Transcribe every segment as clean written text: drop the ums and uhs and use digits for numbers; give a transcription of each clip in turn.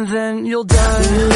and then you'll die.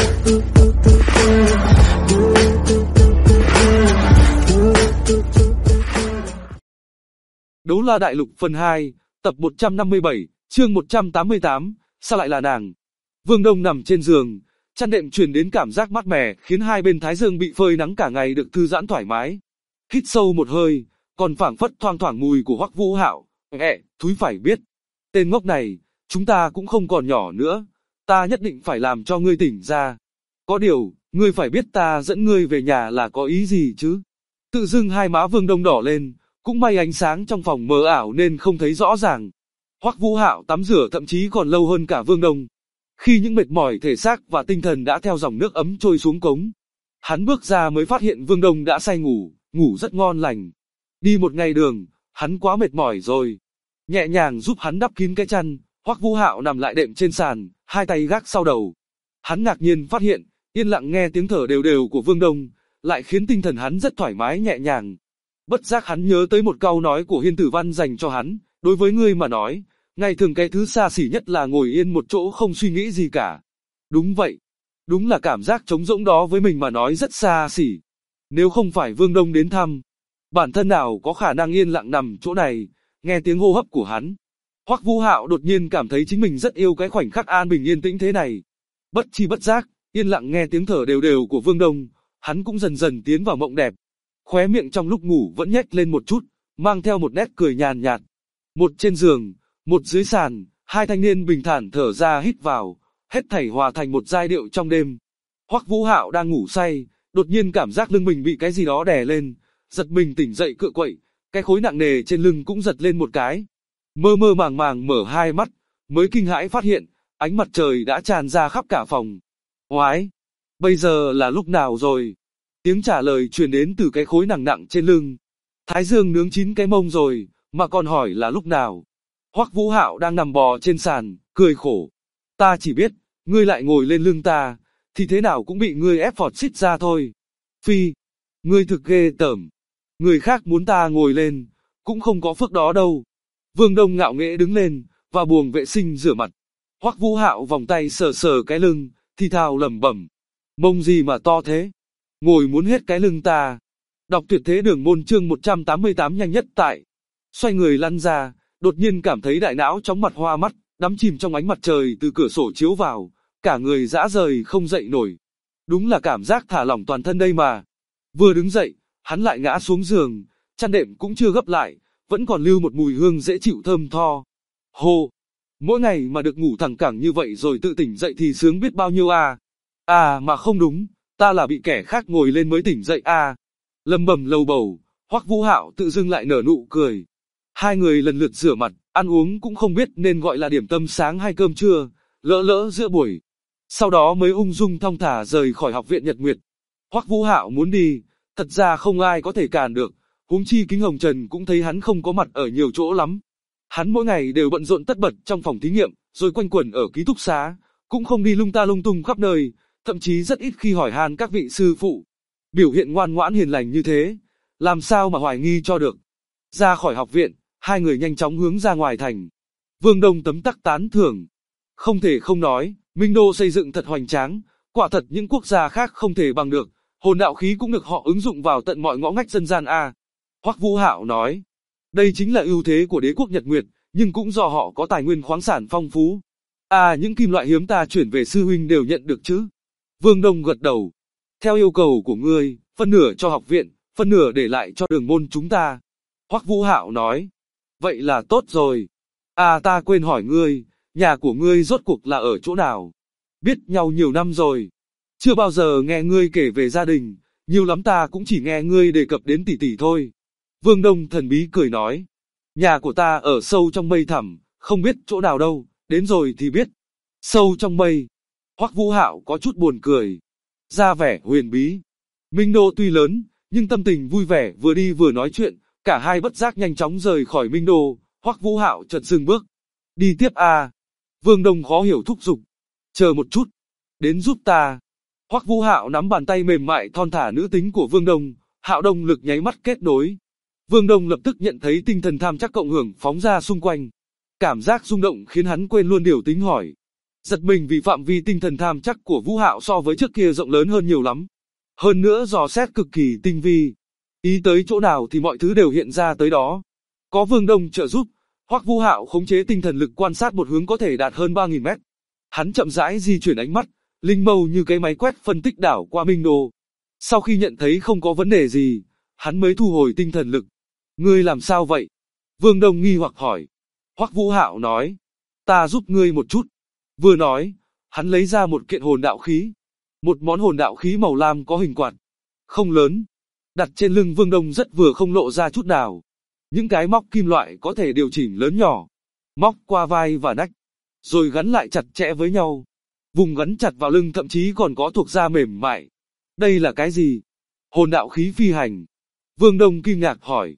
Đấu La Đại Lục phần 2, tập 157, chương 188, sao lại là nàng? Vương Đông nằm trên giường, chăn đệm truyền đến cảm giác mát mẻ, khiến hai bên thái dương bị phơi nắng cả ngày được thư giãn thoải mái. Hít sâu một hơi, còn phảng phất thoang thoảng mùi của Hoắc Vũ Hạo. Thúi phải biết, tên ngốc này, chúng ta cũng không còn nhỏ nữa, ta nhất định phải làm cho ngươi tỉnh ra. Có điều, ngươi phải biết ta dẫn ngươi về nhà là có ý gì chứ? Tự dưng hai má Vương Đông đỏ lên, cũng may ánh sáng trong phòng mờ ảo nên không thấy rõ ràng. Hoắc Vũ Hạo tắm rửa thậm chí còn lâu hơn cả Vương Đông. Khi những mệt mỏi thể xác và tinh thần đã theo dòng nước ấm trôi xuống cống, hắn bước ra mới phát hiện Vương Đông đã say ngủ, ngủ rất ngon lành. Đi một ngày đường, hắn quá mệt mỏi rồi. Nhẹ nhàng giúp hắn đắp kín cái chăn, Hoắc Vũ Hạo nằm lại đệm trên sàn, hai tay gác sau đầu. Hắn ngạc nhiên phát hiện, yên lặng nghe tiếng thở đều đều của Vương Đông, lại khiến tinh thần hắn rất thoải mái nhẹ nhàng. Bất giác hắn nhớ tới một câu nói của Hiên Tử Văn dành cho hắn, đối với ngươi mà nói, ngày thường cái thứ xa xỉ nhất là ngồi yên một chỗ không suy nghĩ gì cả. Đúng vậy, đúng là cảm giác trống rỗng đó với mình mà nói rất xa xỉ. Nếu không phải Vương Đông đến thăm, bản thân nào có khả năng yên lặng nằm chỗ này, nghe tiếng hô hấp của hắn. Hoắc Vũ Hạo đột nhiên cảm thấy chính mình rất yêu cái khoảnh khắc an bình yên tĩnh thế này. Bất chi bất giác, yên lặng nghe tiếng thở đều đều của Vương Đông, hắn cũng dần dần tiến vào mộng đẹp. Khóe miệng trong lúc ngủ vẫn nhếch lên một chút, mang theo một nét cười nhàn nhạt. Một trên giường, một dưới sàn, hai thanh niên bình thản thở ra hít vào, hết thảy hòa thành một giai điệu trong đêm. Hoắc Vũ Hạo đang ngủ say, đột nhiên cảm giác lưng mình bị cái gì đó đè lên, giật mình tỉnh dậy cựa quậy, cái khối nặng nề trên lưng cũng giật lên một cái. Mơ mơ màng màng mở hai mắt, mới kinh hãi phát hiện, ánh mặt trời đã tràn ra khắp cả phòng. Oái, bây giờ là lúc nào rồi? Tiếng trả lời truyền đến từ cái khối nặng nặng trên lưng. Thái dương nướng chín cái mông rồi, mà còn hỏi là lúc nào? Hoắc Vũ Hạo đang nằm bò trên sàn, cười khổ. Ta chỉ biết, ngươi lại ngồi lên lưng ta, thì thế nào cũng bị ngươi ép phọt xít ra thôi. Phi, ngươi thực ghê tởm. Người khác muốn ta ngồi lên, cũng không có phước đó đâu. Vương Đông ngạo nghễ đứng lên, vào buồng vệ sinh rửa mặt. Hoắc Vũ Hạo vòng tay sờ sờ cái lưng, thì thào lẩm bẩm. Mông gì mà to thế? Ngồi muốn hết cái lưng ta. Đọc tuyệt thế đường môn chương 188 nhanh nhất tại. Xoay người lăn ra, đột nhiên cảm thấy đại não chóng mặt hoa mắt, đắm chìm trong ánh mặt trời từ cửa sổ chiếu vào, cả người rã rời không dậy nổi. Đúng là cảm giác thả lỏng toàn thân đây mà. Vừa đứng dậy, hắn lại ngã xuống giường, chăn đệm cũng chưa gấp lại, vẫn còn lưu một mùi hương dễ chịu thơm tho. Hô, mỗi ngày mà được ngủ thẳng cẳng như vậy rồi tự tỉnh dậy thì sướng biết bao nhiêu à. À mà không đúng, ta là bị kẻ khác ngồi lên mới tỉnh dậy à. Lầm bầm lầu bầu, Hoắc Vũ Hạo tự dưng lại nở nụ cười. Hai người lần lượt rửa mặt, ăn uống cũng không biết nên gọi là điểm tâm sáng hay cơm trưa, lỡ lỡ giữa buổi. Sau đó mới ung dung thong thả rời khỏi học viện Nhật Nguyệt. Hoắc Vũ Hạo muốn đi, thật ra không ai có thể cản được, huống chi Kính Hồng Trần cũng thấy hắn không có mặt ở nhiều chỗ lắm. Hắn mỗi ngày đều bận rộn tất bật trong phòng thí nghiệm, rồi quanh quẩn ở ký túc xá, cũng không đi lung ta lung tung khắp nơi, thậm chí rất ít khi hỏi han các vị sư phụ. Biểu hiện ngoan ngoãn hiền lành như thế, làm sao mà hoài nghi cho được. Ra khỏi học viện, hai người nhanh chóng hướng ra ngoài thành. Vương Đông tấm tắc tán thưởng. Không thể không nói, Minh Đô xây dựng thật hoành tráng, quả thật những quốc gia khác không thể bằng được, hồn đạo khí cũng được họ ứng dụng vào tận mọi ngõ ngách dân gian a. Hoắc Vũ Hạo nói, đây chính là ưu thế của đế quốc Nhật Nguyệt, nhưng cũng do họ có tài nguyên khoáng sản phong phú. À những kim loại hiếm ta chuyển về sư huynh đều nhận được chứ? Vương Đông gật đầu. Theo yêu cầu của ngươi, phân nửa cho học viện, phân nửa để lại cho đường môn chúng ta. Hoắc Vũ Hạo nói, vậy là tốt rồi. À ta quên hỏi ngươi, nhà của ngươi rốt cuộc là ở chỗ nào? Biết nhau nhiều năm rồi, chưa bao giờ nghe ngươi kể về gia đình, nhiều lắm ta cũng chỉ nghe ngươi đề cập đến tỷ tỷ thôi. Vương Đông thần bí cười nói, nhà của ta ở sâu trong mây thẳm, không biết chỗ nào đâu, đến rồi thì biết. Sâu trong mây. Hoắc Vũ Hạo có chút buồn cười, ra vẻ huyền bí. Minh Đô tuy lớn, nhưng tâm tình vui vẻ vừa đi vừa nói chuyện, cả hai bất giác nhanh chóng rời khỏi Minh Đô. Hoắc Vũ Hạo chợt dừng bước. Đi tiếp à? Vương Đông khó hiểu thúc giục. Chờ một chút, đến giúp ta. Hoắc Vũ Hạo nắm bàn tay mềm mại thon thả nữ tính của Vương Đông, Hạo Đông lực nháy mắt kết nối. Vương Đông lập tức nhận thấy tinh thần tham chắc cộng hưởng phóng ra xung quanh. Cảm giác rung động khiến hắn quên luôn điều tính hỏi. Giật mình vì phạm vi tinh thần tham chắc của Vũ Hạo so với trước kia rộng lớn hơn nhiều lắm. Hơn nữa dò xét cực kỳ tinh vi. Ý tới chỗ nào thì mọi thứ đều hiện ra tới đó. Có Vương Đông trợ giúp, Hoắc Vũ Hạo khống chế tinh thần lực quan sát một hướng có thể đạt hơn 3.000 mét. Hắn chậm rãi di chuyển ánh mắt, linh mâu như cái máy quét phân tích đảo qua Minh Đô. Sau khi nhận thấy không có vấn đề gì, hắn mới thu hồi tinh thần lực. Ngươi làm sao vậy? Vương Đông nghi hoặc hỏi. Hoắc Vũ Hạo nói, ta giúp ngươi một chút. Vừa nói, hắn lấy ra một kiện hồn đạo khí. Một món hồn đạo khí màu lam có hình quạt. Không lớn. Đặt trên lưng Vương Đông rất vừa không lộ ra chút nào. Những cái móc kim loại có thể điều chỉnh lớn nhỏ. Móc qua vai và nách. Rồi gắn lại chặt chẽ với nhau. Vùng gắn chặt vào lưng thậm chí còn có thuộc da mềm mại. Đây là cái gì? Hồn đạo khí phi hành. Vương Đông kinh ngạc hỏi.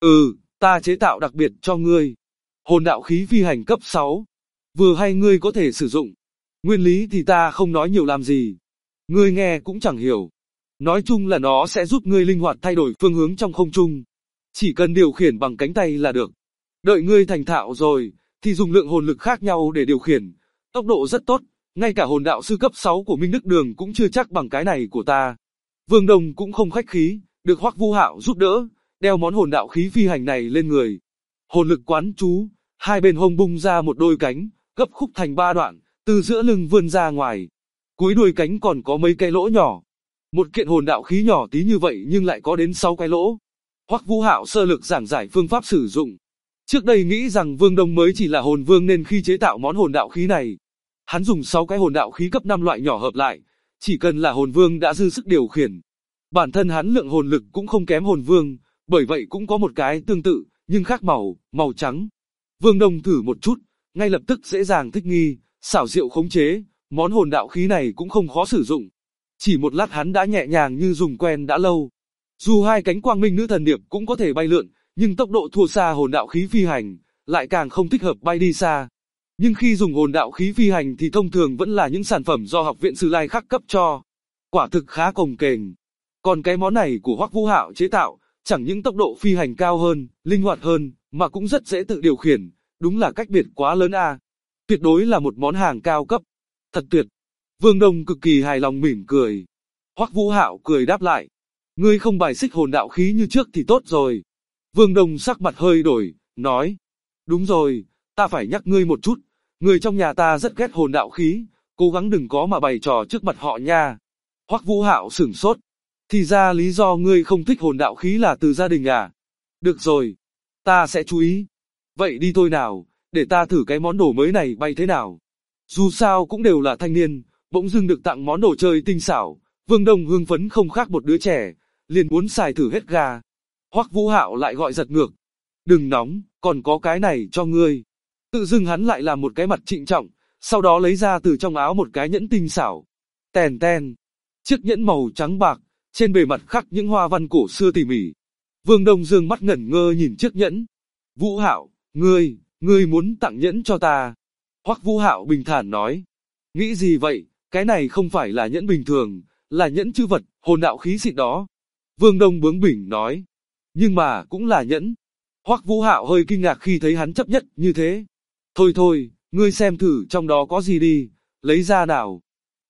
Ta chế tạo đặc biệt cho ngươi. Hồn đạo khí phi hành cấp 6. Vừa hay ngươi có thể sử dụng. Nguyên lý thì ta không nói nhiều làm gì. Ngươi nghe cũng chẳng hiểu. Nói chung là nó sẽ giúp ngươi linh hoạt thay đổi phương hướng trong không trung. Chỉ cần điều khiển bằng cánh tay là được. Đợi ngươi thành thạo rồi, thì dùng lượng hồn lực khác nhau để điều khiển. Tốc độ rất tốt, ngay cả hồn đạo sư cấp 6 của Minh Đức Đường cũng chưa chắc bằng cái này của ta. Vương Đông cũng không khách khí, được Hoắc Vũ Hạo giúp đỡ, đeo món hồn đạo khí phi hành này lên người. Hồn lực quán chú, hai bên hông bung ra một đôi cánh, gấp khúc thành 3 đoạn, từ giữa lưng vươn ra ngoài. Cuối đuôi cánh còn có mấy cái lỗ nhỏ. Một kiện hồn đạo khí nhỏ tí như vậy nhưng lại có đến 6 cái lỗ. Hoắc Vũ Hạo sơ lược giảng giải phương pháp sử dụng. Trước đây nghĩ rằng Vương Đông mới chỉ là hồn vương nên khi chế tạo món hồn đạo khí này, hắn dùng 6 cái hồn đạo khí cấp 5 loại nhỏ hợp lại, chỉ cần là hồn vương đã dư sức điều khiển. Bản thân hắn lượng hồn lực cũng không kém hồn vương, bởi vậy cũng có một cái tương tự, nhưng khác màu, màu trắng. Vương Đông thử một chút, ngay lập tức dễ dàng thích nghi, xảo diệu khống chế, món hồn đạo khí này cũng không khó sử dụng. Chỉ một lát hắn đã nhẹ nhàng như dùng quen đã lâu. Dù hai cánh quang minh nữ thần điệp cũng có thể bay lượn, nhưng tốc độ thua xa hồn đạo khí phi hành, lại càng không thích hợp bay đi xa. Nhưng khi dùng hồn đạo khí phi hành thì thông thường vẫn là những sản phẩm do Học viện Sử Lai Khắc cấp cho. Quả thực khá cồng kềnh. Còn cái món này của Hoắc Vũ Hạo chế tạo, chẳng những tốc độ phi hành cao hơn, linh hoạt hơn, mà cũng rất dễ tự điều khiển, đúng là cách biệt quá lớn a. Tuyệt đối là một món hàng cao cấp. Thật tuyệt. Vương Đông cực kỳ hài lòng mỉm cười. Hoắc Vũ Hạo cười đáp lại. Ngươi không bài xích hồn đạo khí như trước thì tốt rồi. Vương Đông sắc mặt hơi đổi, nói. Đúng rồi, ta phải nhắc ngươi một chút. Người trong nhà ta rất ghét hồn đạo khí, cố gắng đừng có mà bày trò trước mặt họ nha. Hoắc Vũ Hạo sửng sốt. Thì ra lý do ngươi không thích hồn đạo khí là từ gia đình à? Được rồi, ta sẽ chú ý. Vậy đi thôi nào, để ta thử cái món đồ mới này bay thế nào. Dù sao cũng đều là thanh niên, bỗng dưng được tặng món đồ chơi tinh xảo, Vương Đông hưng phấn không khác một đứa trẻ, liền muốn xài thử hết ga. Hoắc Vũ Hạo lại gọi giật ngược. Đừng nóng, còn có cái này cho ngươi. Tự dưng hắn lại làm một cái mặt trịnh trọng, sau đó lấy ra từ trong áo một cái nhẫn tinh xảo. Tèn ten. Chiếc nhẫn màu trắng bạc, trên bề mặt khắc những hoa văn cổ xưa tỉ mỉ. Vương Đông dương mắt ngẩn ngơ nhìn chiếc nhẫn. Vũ Hạo, ngươi muốn tặng nhẫn cho ta. Hoắc Vũ Hạo bình thản nói. Nghĩ gì vậy, cái này không phải là nhẫn bình thường, là nhẫn chữ vật, hồn đạo khí xịn đó. Vương Đông bướng bỉnh nói. Nhưng mà cũng là nhẫn. Hoắc Vũ Hạo hơi kinh ngạc khi thấy hắn chấp nhất như thế. Thôi, ngươi xem thử trong đó có gì đi, lấy ra nào.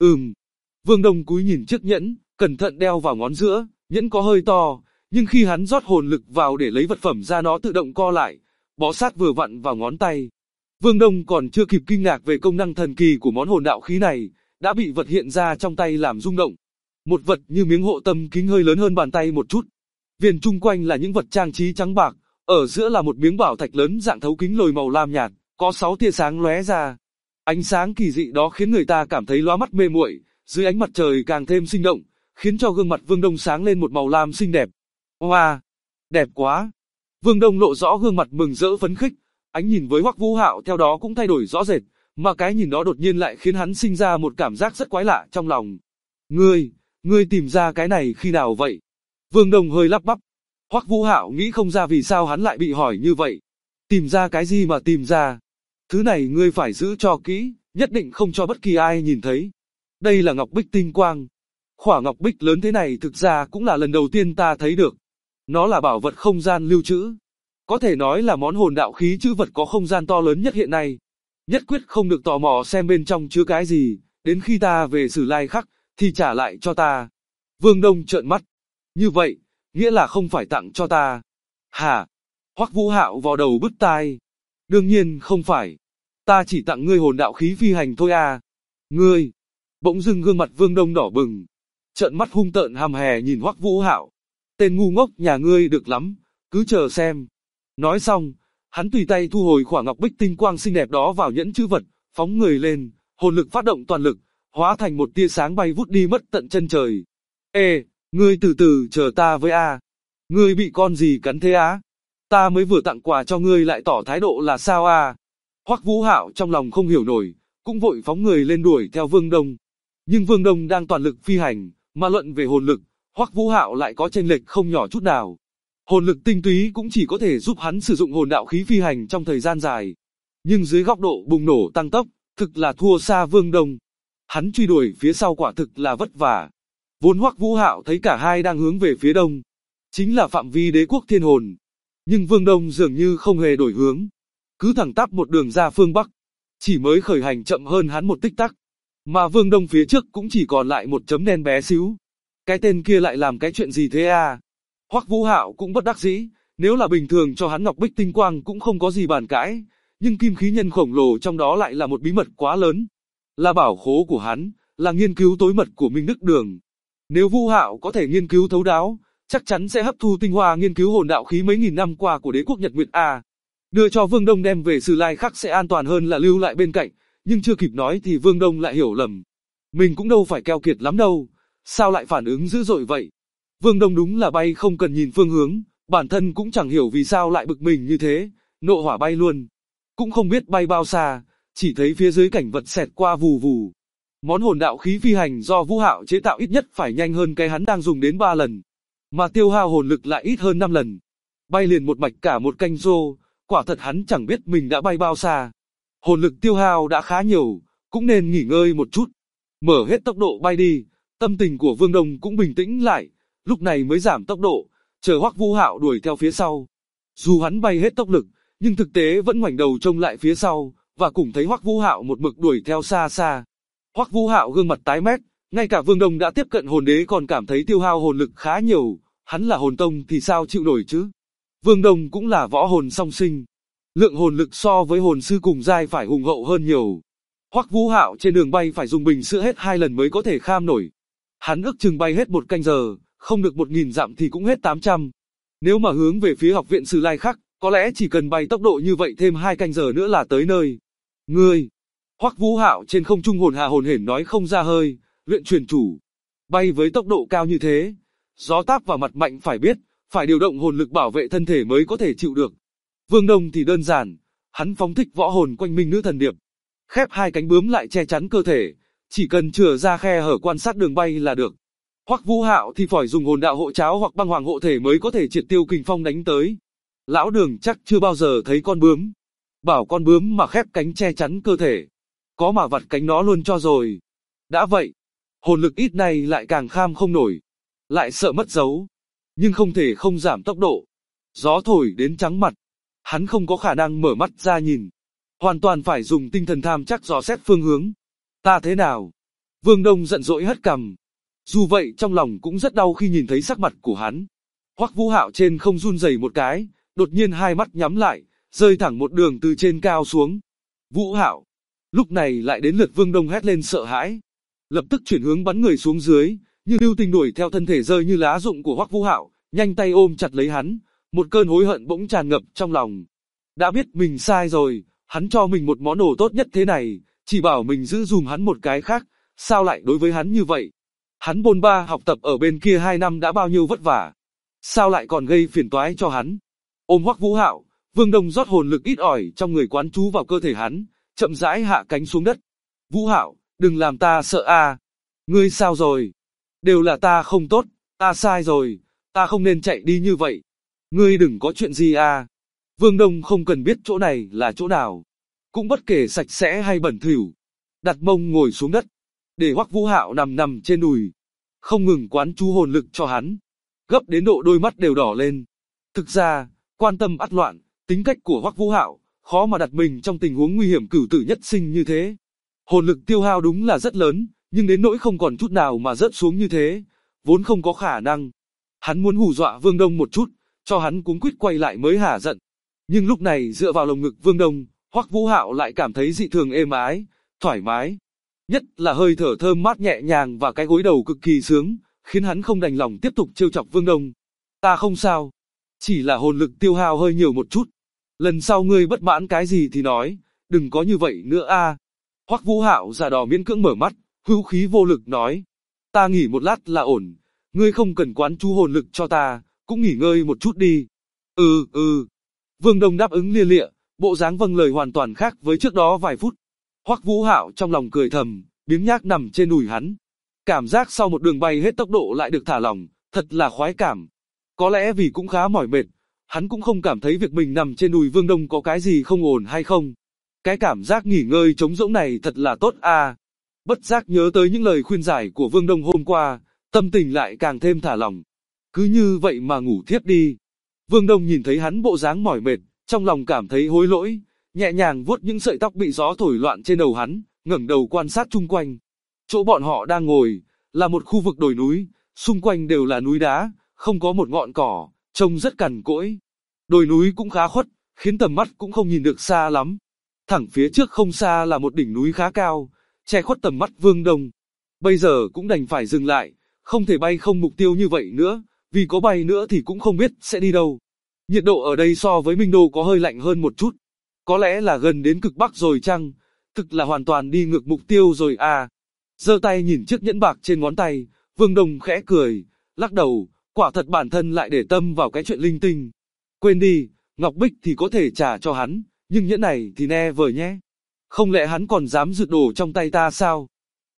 Vương Đông cúi nhìn chiếc nhẫn, cẩn thận đeo vào ngón giữa, nhẫn có hơi to, nhưng khi hắn rót hồn lực vào để lấy vật phẩm ra nó tự động co lại, bó sát vừa vặn vào ngón tay. Vương Đông còn chưa kịp kinh ngạc về công năng thần kỳ của món hồn đạo khí này, đã bị vật hiện ra trong tay làm rung động. Một vật như miếng hộ tâm kính hơi lớn hơn bàn tay một chút. Viền chung quanh là những vật trang trí trắng bạc, ở giữa là một miếng bảo thạch lớn dạng thấu kính lồi màu lam nhạt, có 6 tia sáng lóe ra. Ánh sáng kỳ dị đó khiến người ta cảm thấy lóa mắt mê muội, dưới ánh mặt trời càng thêm sinh động, khiến cho gương mặt Vương Đông sáng lên một màu lam xinh đẹp. Wow, đẹp quá. Vương Đông lộ rõ gương mặt mừng rỡ phấn khích, ánh nhìn với Hoắc Vũ Hạo theo đó cũng thay đổi rõ rệt, mà cái nhìn đó đột nhiên lại khiến hắn sinh ra một cảm giác rất quái lạ trong lòng. Ngươi tìm ra cái này khi nào vậy? Vương Đông hơi lắp bắp. Hoắc Vũ Hạo nghĩ không ra vì sao hắn lại bị hỏi như vậy. Tìm ra cái gì mà tìm ra? Thứ này ngươi phải giữ cho kỹ, nhất định không cho bất kỳ ai nhìn thấy. Đây là ngọc bích tinh quang. Khỏa ngọc bích lớn thế này thực ra cũng là lần đầu tiên ta thấy được. Nó là bảo vật không gian lưu trữ. Có thể nói là món hồn đạo khí trữ vật có không gian to lớn nhất hiện nay. nhất quyết không được tò mò xem bên trong chứa cái gì, đến khi ta về Sử Lai Khắc, thì trả lại cho ta. Vương Đông trợn mắt. Như vậy, nghĩa là không phải tặng cho ta. Hả? Hoắc Vũ Hạo vò đầu bứt tai. Đương nhiên không phải. Ta chỉ tặng ngươi hồn đạo khí phi hành thôi à. Ngươi. Bỗng dưng gương mặt Vương Đông đỏ bừng. Trợn mắt hung tợn hăm hè nhìn Hoắc Vũ Hạo. Tên ngu ngốc nhà ngươi được lắm, cứ chờ xem. Nói xong, hắn tùy tay thu hồi khỏa ngọc bích tinh quang xinh đẹp đó vào nhẫn chữ vật, phóng người lên, hồn lực phát động toàn lực, hóa thành một tia sáng bay vút đi mất tận chân trời. Ê, ngươi từ từ chờ ta với a. Ngươi bị con gì cắn thế á? Ta mới vừa tặng quà cho ngươi lại tỏ thái độ là sao a? Hoắc Vũ Hạo trong lòng không hiểu nổi, cũng vội phóng người lên đuổi theo Vương Đông. Nhưng Vương Đông đang toàn lực phi hành, mà luận về hồn lực, Hoắc Vũ Hạo lại có chênh lệch không nhỏ chút nào. Hồn lực tinh túy cũng chỉ có thể giúp hắn sử dụng hồn đạo khí phi hành trong thời gian dài. Nhưng dưới góc độ bùng nổ tăng tốc, thực là thua xa Vương Đông. Hắn truy đuổi phía sau quả thực là vất vả. Vốn Hoắc Vũ Hạo thấy cả hai đang hướng về phía đông, chính là phạm vi đế quốc thiên hồn. Nhưng Vương Đông dường như không hề đổi hướng, cứ thẳng tắp một đường ra phương Bắc. Chỉ mới khởi hành chậm hơn hắn một tích tắc, mà Vương Đông phía trước cũng chỉ còn lại một chấm đen bé xíu. Cái tên kia lại làm cái chuyện gì thế à? Hoắc Vũ Hạo cũng bất đắc dĩ, nếu là bình thường cho hắn ngọc bích tinh quang cũng không có gì bàn cãi, nhưng kim khí nhân khổng lồ trong đó lại là một bí mật quá lớn, là bảo khố của hắn, là nghiên cứu tối mật của Minh Đức Đường. Nếu Vũ Hạo có thể nghiên cứu thấu đáo, chắc chắn sẽ hấp thu tinh hoa nghiên cứu hồn đạo khí mấy nghìn năm qua của đế quốc Nhật Nguyệt A. Đưa cho Vương Đông đem về Sử Lai Khắc sẽ an toàn hơn là lưu lại bên cạnh, nhưng chưa kịp nói thì Vương Đông lại hiểu lầm. Mình cũng đâu phải keo kiệt lắm đâu, sao lại phản ứng dữ dội vậy? Vương Đông đúng là bay không cần nhìn phương hướng, bản thân cũng chẳng hiểu vì sao lại bực mình như thế, nộ hỏa bay luôn. Cũng không biết bay bao xa, chỉ thấy phía dưới cảnh vật xẹt qua vù vù. Món hồn đạo khí phi hành do Vũ Hạo chế tạo ít nhất phải nhanh hơn cái hắn đang dùng đến 3 lần, mà tiêu hao hồn lực lại ít hơn 5 lần. Bay liền một mạch cả một canh rô, quả thật hắn chẳng biết mình đã bay bao xa. Hồn lực tiêu hao đã khá nhiều, cũng nên nghỉ ngơi một chút. Mở hết tốc độ bay đi, tâm tình của Vương Đông cũng bình tĩnh lại, lúc này mới giảm tốc độ, chờ Hoắc Vũ Hạo đuổi theo phía sau. Dù hắn bay hết tốc lực, nhưng thực tế vẫn ngoảnh đầu trông lại phía sau, và cũng thấy Hoắc Vũ Hạo một mực đuổi theo xa xa. Hoắc Vũ Hạo gương mặt tái mét, ngay cả Vương Đông đã tiếp cận hồn đế còn cảm thấy tiêu hao hồn lực khá nhiều, hắn là hồn tông thì sao chịu nổi chứ? Vương Đông cũng là võ hồn song sinh, lượng hồn lực so với hồn sư cùng giai phải hùng hậu hơn nhiều. Hoắc Vũ Hạo trên đường bay phải dùng bình sữa hết 2 lần mới có thể kham nổi. Hắn ước chừng bay hết 1 canh giờ, không được 1000 dặm thì cũng hết 800. Nếu mà hướng về phía học viện Sử Lai Khắc, có lẽ chỉ cần bay tốc độ như vậy thêm 2 canh giờ nữa là tới nơi. Ngươi! Hoắc Vũ Hạo trên không trung hồn hồn hển nói không ra hơi, luyện truyền chủ. Bay với tốc độ cao như thế, gió táp vào mặt mạnh phải biết, phải điều động hồn lực bảo vệ thân thể mới có thể chịu được. Vương Đông thì đơn giản, hắn phóng thích võ hồn quanh minh nữ thần điệp, khép 2 cánh bướm lại che chắn cơ thể, chỉ cần chừa ra khe hở quan sát đường bay là được. Hoắc Vũ Hạo thì phải dùng hồn đạo hộ cháo hoặc băng hoàng hộ thể mới có thể triệt tiêu kình phong đánh tới. Lão Đường chắc chưa bao giờ thấy con bướm. Bảo con bướm mà khép cánh che chắn cơ thể, có mà vặt cánh nó luôn cho rồi. Đã vậy, hồn lực ít này lại càng kham không nổi, lại sợ mất dấu, nhưng không thể không giảm tốc độ. Gió thổi đến trắng mặt, hắn không có khả năng mở mắt ra nhìn, hoàn toàn phải dùng tinh thần tham chắc dò xét phương hướng. Ta thế nào? Vương Đông giận dỗi hất cằm. Dù vậy trong lòng cũng rất đau khi nhìn thấy sắc mặt của hắn. Hoắc Vũ Hạo trên không run rẩy một cái, đột nhiên hai mắt nhắm lại, rơi thẳng một đường từ trên cao xuống. Vũ Hạo! Lúc này lại đến lượt Vương Đông hét lên sợ hãi, lập tức chuyển hướng bắn người xuống dưới, nhưng lưu tình đuổi theo thân thể rơi như lá rụng của Hoắc Vũ Hạo, nhanh tay ôm chặt lấy hắn, một cơn hối hận bỗng tràn ngập trong lòng. Đã biết mình sai rồi, hắn cho mình một món đồ tốt nhất thế này, chỉ bảo mình giữ dùm hắn một cái khác, sao lại đối với hắn như vậy? Hắn bôn ba học tập ở bên kia 2 năm đã bao nhiêu vất vả, sao lại còn gây phiền toái cho hắn? Ôm Hoắc Vũ Hạo, Vương Đông rót hồn lực ít ỏi trong người quán trú vào cơ thể hắn, chậm rãi hạ cánh xuống đất. Vũ Hạo, đừng làm ta sợ a. Ngươi sao rồi? Đều là ta không tốt, ta sai rồi, ta không nên chạy đi như vậy. Ngươi đừng có chuyện gì a. Vương Đông không cần biết chỗ này là chỗ nào, cũng bất kể sạch sẽ hay bẩn thỉu, đặt mông ngồi xuống đất, để Hoắc Vũ Hạo nằm trên đùi, không ngừng quán chú hồn lực cho hắn, gấp đến độ đôi mắt đều đỏ lên. Thực ra, quan tâm ắt loạn, tính cách của Hoắc Vũ Hạo khó mà đặt mình trong tình huống nguy hiểm cửu tử nhất sinh như thế. Hồn lực tiêu hao đúng là rất lớn, nhưng đến nỗi không còn chút nào mà rớt xuống như thế, vốn không có khả năng. Hắn muốn hù dọa Vương Đông một chút, cho hắn cuống quýt quay lại mới hả giận. Nhưng lúc này dựa vào lồng ngực Vương Đông, Hoắc Vũ Hạo lại cảm thấy dị thường êm ái, thoải mái. Nhất là hơi thở thơm mát nhẹ nhàng và cái gối đầu cực kỳ sướng, khiến hắn không đành lòng tiếp tục trêu chọc Vương Đông. Ta không sao, chỉ là hồn lực tiêu hao hơi nhiều một chút. Lần sau ngươi bất mãn cái gì thì nói, đừng có như vậy nữa a. Hoắc Vũ Hạo giả đò miễn cưỡng mở mắt, hữu khí vô lực nói. Ta nghỉ một lát là ổn, ngươi không cần quán chú hồn lực cho ta, cũng nghỉ ngơi một chút đi. Vương Đông đáp ứng lia lịa, bộ dáng vâng lời hoàn toàn khác với trước đó vài phút. Hoắc Vũ Hạo trong lòng cười thầm, biếng nhác nằm trên đùi hắn. Cảm giác sau một đường bay hết tốc độ lại được thả lỏng, thật là khoái cảm. Có lẽ vì cũng khá mỏi mệt, hắn cũng không cảm thấy việc mình nằm trên đùi Vương Đông có cái gì không ổn hay không. Cái cảm giác nghỉ ngơi trống rỗng này thật là tốt à. Bất giác nhớ tới những lời khuyên giải của Vương Đông hôm qua, tâm tình lại càng thêm thả lỏng. Cứ như vậy mà ngủ thiếp đi. Vương Đông nhìn thấy hắn bộ dáng mỏi mệt, trong lòng cảm thấy hối lỗi, nhẹ nhàng vuốt những sợi tóc bị gió thổi loạn trên đầu hắn, ngẩng đầu quan sát chung quanh. Chỗ bọn họ đang ngồi, là một khu vực đồi núi, xung quanh đều là núi đá, không có một ngọn cỏ, trông rất cằn cỗi. Đồi núi cũng khá khuất, khiến tầm mắt cũng không nhìn được xa lắm. Thẳng phía trước không xa là một đỉnh núi khá cao, che khuất tầm mắt Vương Đông. Bây giờ cũng đành phải dừng lại, không thể bay không mục tiêu như vậy nữa, vì có bay nữa thì cũng không biết sẽ đi đâu. Nhiệt độ ở đây so với Minh Đô có hơi lạnh hơn một chút. Có lẽ là gần đến cực Bắc rồi chăng? Thực là hoàn toàn đi ngược mục tiêu rồi à. Giơ tay nhìn chiếc nhẫn bạc trên ngón tay, Vương Đông khẽ cười, lắc đầu, quả thật bản thân lại để tâm vào cái chuyện linh tinh. Quên đi, Ngọc Bích thì có thể trả cho hắn, nhưng nhẫn này thì never nhé. Không lẽ hắn còn dám rượt đồ trong tay ta sao?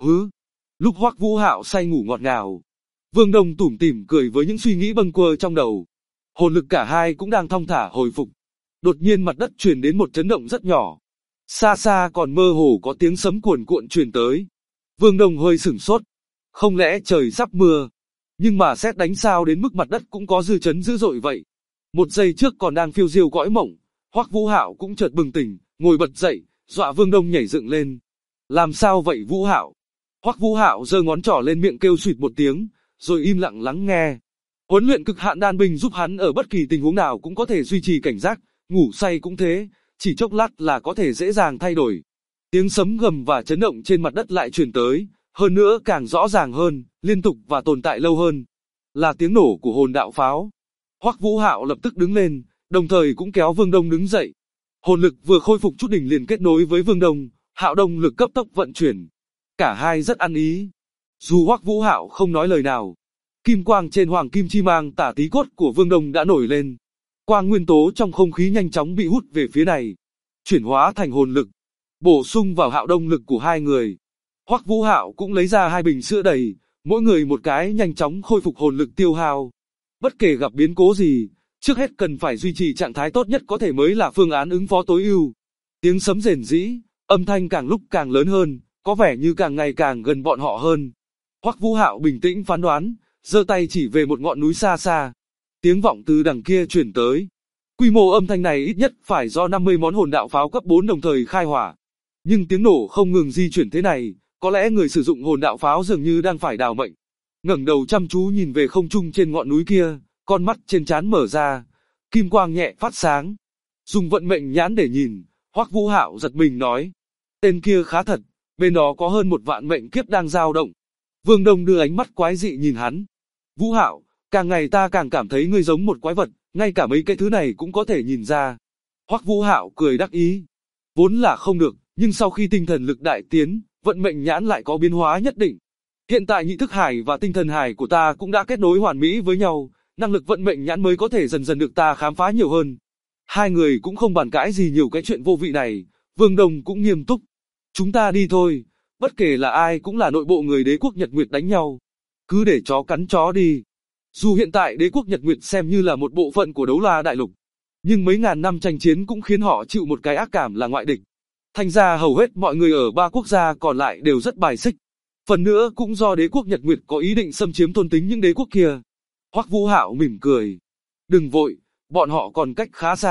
Lúc Hoắc Vũ Hạo say ngủ ngọt ngào, Vương Đông tủm tỉm cười với những suy nghĩ bâng quơ trong đầu. Hồn lực cả hai cũng đang thong thả hồi phục. Đột nhiên mặt đất truyền đến một chấn động rất nhỏ. Xa xa còn mơ hồ có tiếng sấm cuồn cuộn truyền tới. Vương Đông hơi sửng sốt. Không lẽ trời sắp mưa? Nhưng mà sét đánh sao đến mức mặt đất cũng có dư chấn dữ dội vậy? Một giây trước còn đang phiêu diêu cõi mộng, Hoắc Vũ Hạo cũng chợt bừng tỉnh, ngồi bật dậy, dọa Vương Đông nhảy dựng lên. Làm sao vậy Vũ Hạo? Hoắc Vũ Hạo giơ ngón trỏ lên miệng kêu suýt một tiếng, rồi im lặng lắng nghe. Huấn luyện cực hạn đan binh giúp hắn ở bất kỳ tình huống nào cũng có thể duy trì cảnh giác, ngủ say cũng thế, chỉ chốc lát là có thể dễ dàng thay đổi. Tiếng sấm gầm và chấn động trên mặt đất lại truyền tới, hơn nữa càng rõ ràng hơn, liên tục và tồn tại lâu hơn. Là tiếng nổ của hồn đạo pháo. Hoắc Vũ Hạo lập tức đứng lên, đồng thời cũng kéo Vương Đông đứng dậy. Hồn lực vừa khôi phục chút đỉnh liền kết nối với Vương Đông, Hạo Đông lực cấp tốc vận chuyển. Cả hai rất ăn ý. Dù Hoắc Vũ Hạo không nói lời nào, kim quang trên hoàng kim chi mang tả tí cốt của Vương Đông đã nổi lên. Quang nguyên tố trong không khí nhanh chóng bị hút về phía này, chuyển hóa thành hồn lực, bổ sung vào Hạo Đông lực của hai người. Hoắc Vũ Hạo cũng lấy ra hai bình sữa đầy, mỗi người một cái nhanh chóng khôi phục hồn lực tiêu hao. Bất kể gặp biến cố gì, trước hết cần phải duy trì trạng thái tốt nhất có thể mới là phương án ứng phó tối ưu. Tiếng sấm rền rĩ, âm thanh càng lúc càng lớn hơn, có vẻ như càng ngày càng gần bọn họ hơn. Hoắc Vũ Hạo bình tĩnh phán đoán, giơ tay chỉ về một ngọn núi xa xa. Tiếng vọng từ đằng kia truyền tới. Quy mô âm thanh này ít nhất phải do 50 món hồn đạo pháo cấp 4 đồng thời khai hỏa. Nhưng tiếng nổ không ngừng di chuyển thế này, có lẽ người sử dụng hồn đạo pháo dường như đang phải đào mệnh. Ngẩng đầu chăm chú nhìn về không trung trên ngọn núi kia, con mắt trên trán mở ra, kim quang nhẹ phát sáng. Dùng vận mệnh nhãn để nhìn, Hoắc Vũ Hạo giật mình nói: "Tên kia khá thật, bên đó có hơn 1 vạn mệnh kiếp đang dao động." Vương Đông đưa ánh mắt quái dị nhìn hắn. "Vũ Hạo, càng ngày ta càng cảm thấy ngươi giống một quái vật, ngay cả mấy cái thứ này cũng có thể nhìn ra." Hoắc Vũ Hạo cười đắc ý. Vốn là không được, nhưng sau khi tinh thần lực đại tiến, vận mệnh nhãn lại có biến hóa nhất định. Hiện tại nhị thức hải và tinh thần hải của ta cũng đã kết nối hoàn mỹ với nhau, năng lực vận mệnh nhãn mới có thể dần dần được ta khám phá nhiều hơn. Hai người cũng không bàn cãi gì nhiều cái chuyện vô vị này, Vương Đông cũng nghiêm túc. "Chúng ta đi thôi, bất kể là ai cũng là nội bộ người đế quốc Nhật Nguyệt đánh nhau. Cứ để chó cắn chó đi." Dù hiện tại đế quốc Nhật Nguyệt xem như là một bộ phận của Đấu La Đại Lục, nhưng mấy ngàn năm tranh chiến cũng khiến họ chịu một cái ác cảm là ngoại địch. Thành ra hầu hết mọi người ở 3 quốc gia còn lại đều rất bài xích. Phần nữa cũng do đế quốc Nhật Nguyệt có ý định xâm chiếm thôn tính những đế quốc kia. Hoắc Vũ Hạo mỉm cười. "Đừng vội, bọn họ còn cách khá xa,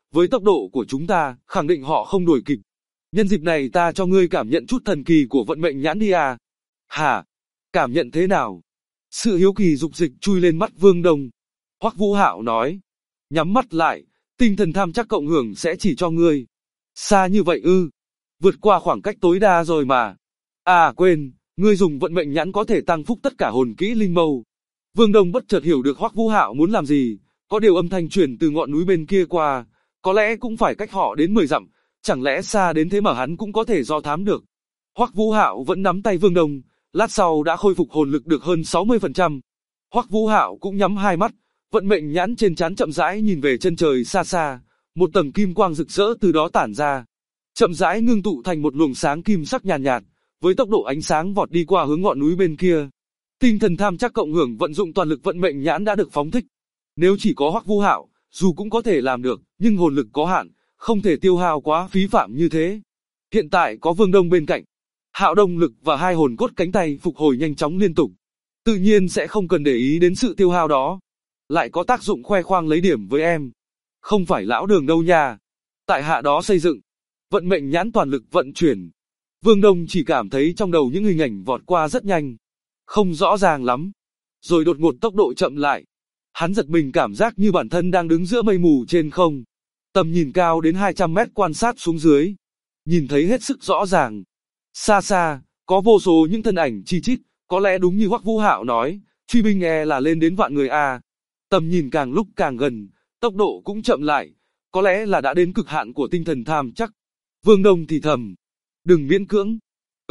với tốc độ của chúng ta, khẳng định họ không đuổi kịp. Nhân dịp này ta cho ngươi cảm nhận chút thần kỳ của vận mệnh nhãn đi à. Hả? Cảm nhận thế nào? Sự hiếu kỳ dục dịch chui lên mắt Vương Đông. Hoắc Vũ Hạo nói. Nhắm mắt lại, tinh thần tham chắc cộng hưởng sẽ chỉ cho ngươi. Xa như vậy ư? Vượt qua khoảng cách tối đa rồi mà. À quên, ngươi dùng vận mệnh nhãn có thể tăng phúc tất cả hồn kỹ linh mâu. Vương Đông bất chợt hiểu được Hoắc Vũ Hạo muốn làm gì, có điều âm thanh truyền từ ngọn núi bên kia qua, có lẽ cũng phải cách họ đến 10 dặm, chẳng lẽ xa đến thế mà hắn cũng có thể do thám được. Hoắc Vũ Hạo vẫn nắm tay Vương Đông, lát sau đã khôi phục hồn lực được hơn 60%. Hoắc Vũ Hạo cũng nhắm hai mắt, vận mệnh nhãn trên trán chậm rãi nhìn về chân trời xa xa, một tầng kim quang rực rỡ từ đó tản ra, chậm rãi ngưng tụ thành một luồng sáng kim sắc nhàn nhạt, với tốc độ ánh sáng vọt đi qua hướng ngọn núi bên kia. Tinh thần tham chắc cộng hưởng vận dụng toàn lực vận mệnh nhãn đã được phóng thích. Nếu chỉ có Hoắc Vũ Hạo, dù cũng có thể làm được, nhưng hồn lực có hạn, không thể tiêu hao quá phí phạm như thế. Hiện tại có Vương Đông bên cạnh, Hạo động lực và hai hồn cốt cánh tay phục hồi nhanh chóng liên tục, tự nhiên sẽ không cần để ý đến sự tiêu hao đó. Lại có tác dụng khoe khoang lấy điểm với em. Không phải lão đường đâu nha. Tại hạ đó xây dựng, vận mệnh nhãn toàn lực vận chuyển. Vương Đông chỉ cảm thấy trong đầu những hình ảnh vọt qua rất nhanh, không rõ ràng lắm. Rồi đột ngột tốc độ chậm lại. Hắn giật mình cảm giác như bản thân đang đứng giữa mây mù trên không. Tầm nhìn cao đến 200 mét quan sát xuống dưới. Nhìn thấy hết sức rõ ràng. Xa xa, có vô số những thân ảnh chi chít, có lẽ đúng như Hoắc Vũ Hạo nói, truy binh là lên đến vạn người a. Tầm nhìn càng lúc càng gần, tốc độ cũng chậm lại, có lẽ là đã đến cực hạn của tinh thần tham chắc. Vương Đông thì thầm, đừng miễn cưỡng.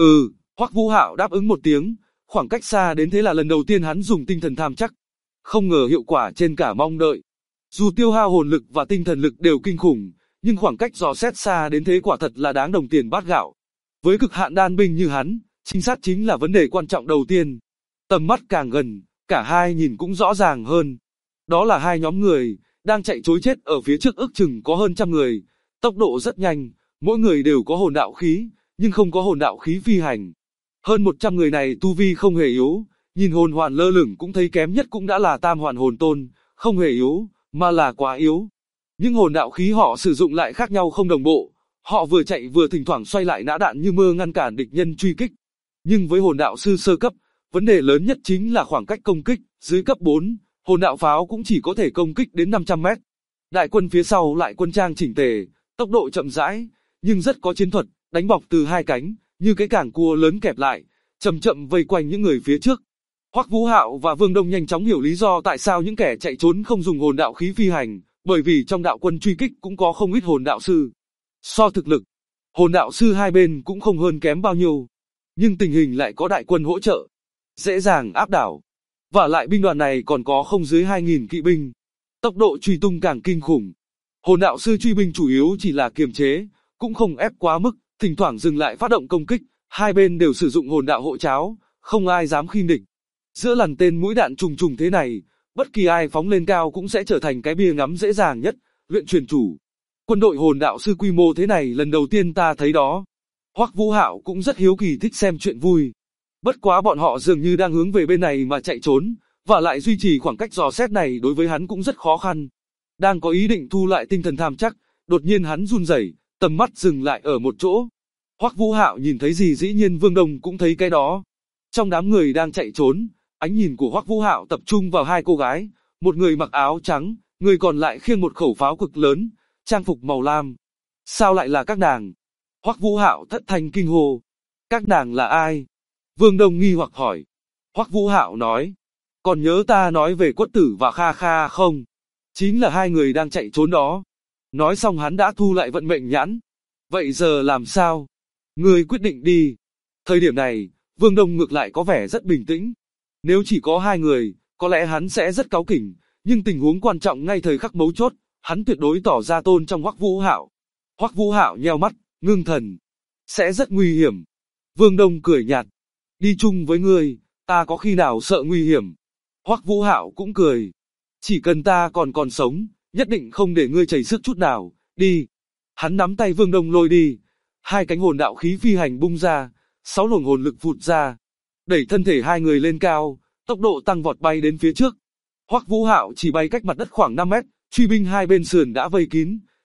Hoắc Vũ Hạo đáp ứng một tiếng, khoảng cách xa đến thế là lần đầu tiên hắn dùng tinh thần tham chắc. Không ngờ hiệu quả trên cả mong đợi. Dù tiêu hao hồn lực và tinh thần lực đều kinh khủng, nhưng khoảng cách dò xét xa đến thế quả thật là đáng đồng tiền bát gạo. Với cực hạn đan binh như hắn, chính xác chính là vấn đề quan trọng đầu tiên. Tầm mắt càng gần, cả hai nhìn cũng rõ ràng hơn. Đó là hai nhóm người, đang chạy trối chết ở phía trước ước chừng có hơn 100 người, tốc độ rất nhanh, mỗi người đều có hồn đạo khí, nhưng không có hồn đạo khí phi hành. Hơn 100 người này tu vi không hề yếu, nhìn hồn hoàn lơ lửng cũng thấy kém nhất cũng đã là tam hoàn hồn tôn, không hề yếu, mà là quá yếu. Nhưng hồn đạo khí họ sử dụng lại khác nhau không đồng bộ, họ vừa chạy vừa thỉnh thoảng xoay lại nã đạn như mưa ngăn cản địch nhân truy kích. Nhưng với hồn đạo sư sơ cấp, vấn đề lớn nhất chính là khoảng cách công kích, dưới cấp 4. Hồn đạo pháo cũng chỉ có thể công kích đến 500 mét. Đại quân phía sau lại quân trang chỉnh tề, tốc độ chậm rãi, nhưng rất có chiến thuật, đánh bọc từ hai cánh, như cái cảng cua lớn kẹp lại, chậm chậm vây quanh những người phía trước. Hoắc Vũ Hạo và Vương Đông nhanh chóng hiểu lý do tại sao những kẻ chạy trốn không dùng hồn đạo khí phi hành, bởi vì trong đạo quân truy kích cũng có không ít hồn đạo sư. So thực lực, hồn đạo sư hai bên cũng không hơn kém bao nhiêu, nhưng tình hình lại có đại quân hỗ trợ, dễ dàng áp đảo. Và lại binh đoàn này còn có không dưới 2.000 kỵ binh. Tốc độ truy tung càng kinh khủng. Hồn đạo sư truy binh chủ yếu chỉ là kiềm chế, cũng không ép quá mức, thỉnh thoảng dừng lại phát động công kích, hai bên đều sử dụng hồn đạo hộ cháo, không ai dám khinh địch. Giữa làn tên mũi đạn trùng trùng thế này, bất kỳ ai phóng lên cao cũng sẽ trở thành cái bia ngắm dễ dàng nhất, luyện truyền chủ. Quân đội hồn đạo sư quy mô thế này lần đầu tiên ta thấy đó. Hoắc Vũ Hạo cũng rất hiếu kỳ thích xem chuyện vui. Bất quá bọn họ dường như đang hướng về bên này mà chạy trốn, và lại duy trì khoảng cách dò xét này đối với hắn cũng rất khó khăn. Đang có ý định thu lại tinh thần tham chắc, đột nhiên hắn run rẩy, tầm mắt dừng lại ở một chỗ. Hoắc Vũ Hạo nhìn thấy gì dĩ nhiên Vương Đông cũng thấy cái đó. Trong đám người đang chạy trốn, ánh nhìn của Hoắc Vũ Hạo tập trung vào hai cô gái, một người mặc áo trắng, người còn lại khiêng một khẩu pháo cực lớn, trang phục màu lam. Sao lại là các nàng? Hoắc Vũ Hạo thất thanh kinh hô. Các nàng là ai? Vương Đông nghi hoặc hỏi. Hoắc Vũ Hạo nói, còn nhớ ta nói về Quất Tử và Kha Kha không? Chính là hai người đang chạy trốn đó. Nói xong hắn đã thu lại vận mệnh nhãn. Vậy giờ làm sao? Ngươi quyết định đi. Thời điểm này, Vương Đông ngược lại có vẻ rất bình tĩnh. Nếu chỉ có hai người, có lẽ hắn sẽ rất cáu kỉnh, nhưng tình huống quan trọng ngay thời khắc mấu chốt, hắn tuyệt đối tỏ ra tôn trong Hoắc Vũ Hạo. Hoắc Vũ Hạo nheo mắt, ngưng thần. Sẽ rất nguy hiểm. Vương Đông cười nhạt. Đi chung với ngươi, ta có khi nào sợ nguy hiểm. Hoắc Vũ Hạo cũng cười. Chỉ cần ta còn sống, nhất định không để ngươi chảy sức chút nào, đi. Hắn nắm tay Vương Đông lôi đi. Hai cánh hồn đạo khí phi hành bung ra, 6 luồng hồn lực phụt ra. Đẩy thân thể hai người lên cao, tốc độ tăng vọt bay đến phía trước. Hoắc Vũ Hạo chỉ bay cách mặt đất khoảng 5 mét, truy binh hai bên sườn đã vây kín,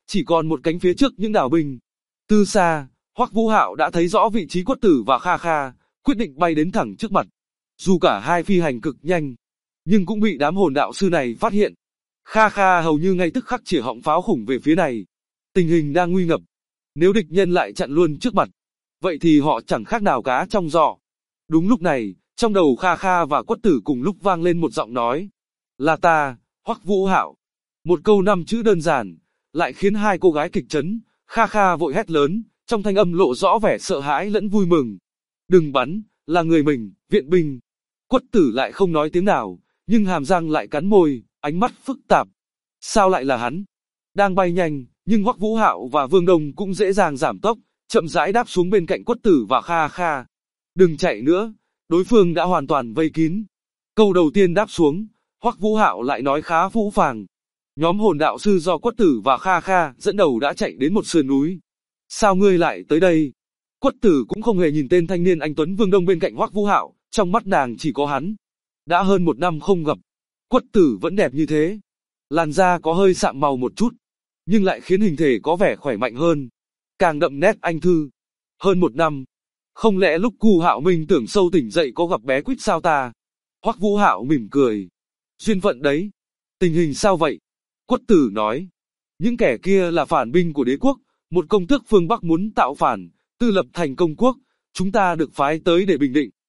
chỉ còn một cánh phía trước những đảo binh. Từ xa, Hoắc Vũ Hạo đã thấy rõ vị trí Quất Tử và Kha Kha, quyết định bay đến thẳng trước mặt. Dù cả hai phi hành cực nhanh, nhưng cũng bị đám hồn đạo sư này phát hiện. Kha Kha hầu như ngay tức khắc chĩa họng pháo khủng về phía này. Tình hình đang nguy ngập. Nếu địch nhân lại chặn luôn trước mặt, vậy thì họ chẳng khác nào cá trong giỏ. Đúng lúc này, trong đầu Kha Kha và Quất Tử cùng lúc vang lên một giọng nói. Là ta, Hoắc Vũ Hạo. Một câu 5 chữ đơn giản, lại khiến hai cô gái kịch chấn. Kha Kha vội hét lớn, trong thanh âm lộ rõ vẻ sợ hãi lẫn vui mừng. Đừng bắn, là người mình, viện binh. Quất Tử lại không nói tiếng nào, nhưng hàm răng lại cắn môi, ánh mắt phức tạp. Sao lại là hắn? Đang bay nhanh, nhưng Hoắc Vũ Hạo và Vương Đông cũng dễ dàng giảm tốc, chậm rãi đáp xuống bên cạnh Quất Tử và Kha Kha. Đừng chạy nữa, đối phương đã hoàn toàn vây kín. Câu đầu tiên đáp xuống, Hoắc Vũ Hạo lại nói khá phũ phàng. Nhóm hồn đạo sư do Quất Tử và Kha Kha dẫn đầu đã chạy đến một sườn núi. Sao ngươi lại tới đây? Quất Tử cũng không hề nhìn tên thanh niên anh tuấn Vương Đông bên cạnh Hoắc Vũ Hạo, trong mắt nàng chỉ có hắn. Đã hơn 1 năm không gặp, Quất Tử vẫn đẹp như thế. Làn da có hơi sạm màu một chút, nhưng lại khiến hình thể có vẻ khỏe mạnh hơn, càng đậm nét anh thư. Hơn 1 năm, không lẽ lúc Cu Hạo Minh tưởng sâu tỉnh dậy có gặp bé Quýt sao ta? Hoắc Vũ Hạo mỉm cười. Duyên phận đấy. Tình hình sao vậy? Quất Tử nói. Những kẻ kia là phản binh của đế quốc, một công tước phương Bắc muốn tạo phản, tư lập thành công quốc, chúng ta được phái tới để bình định.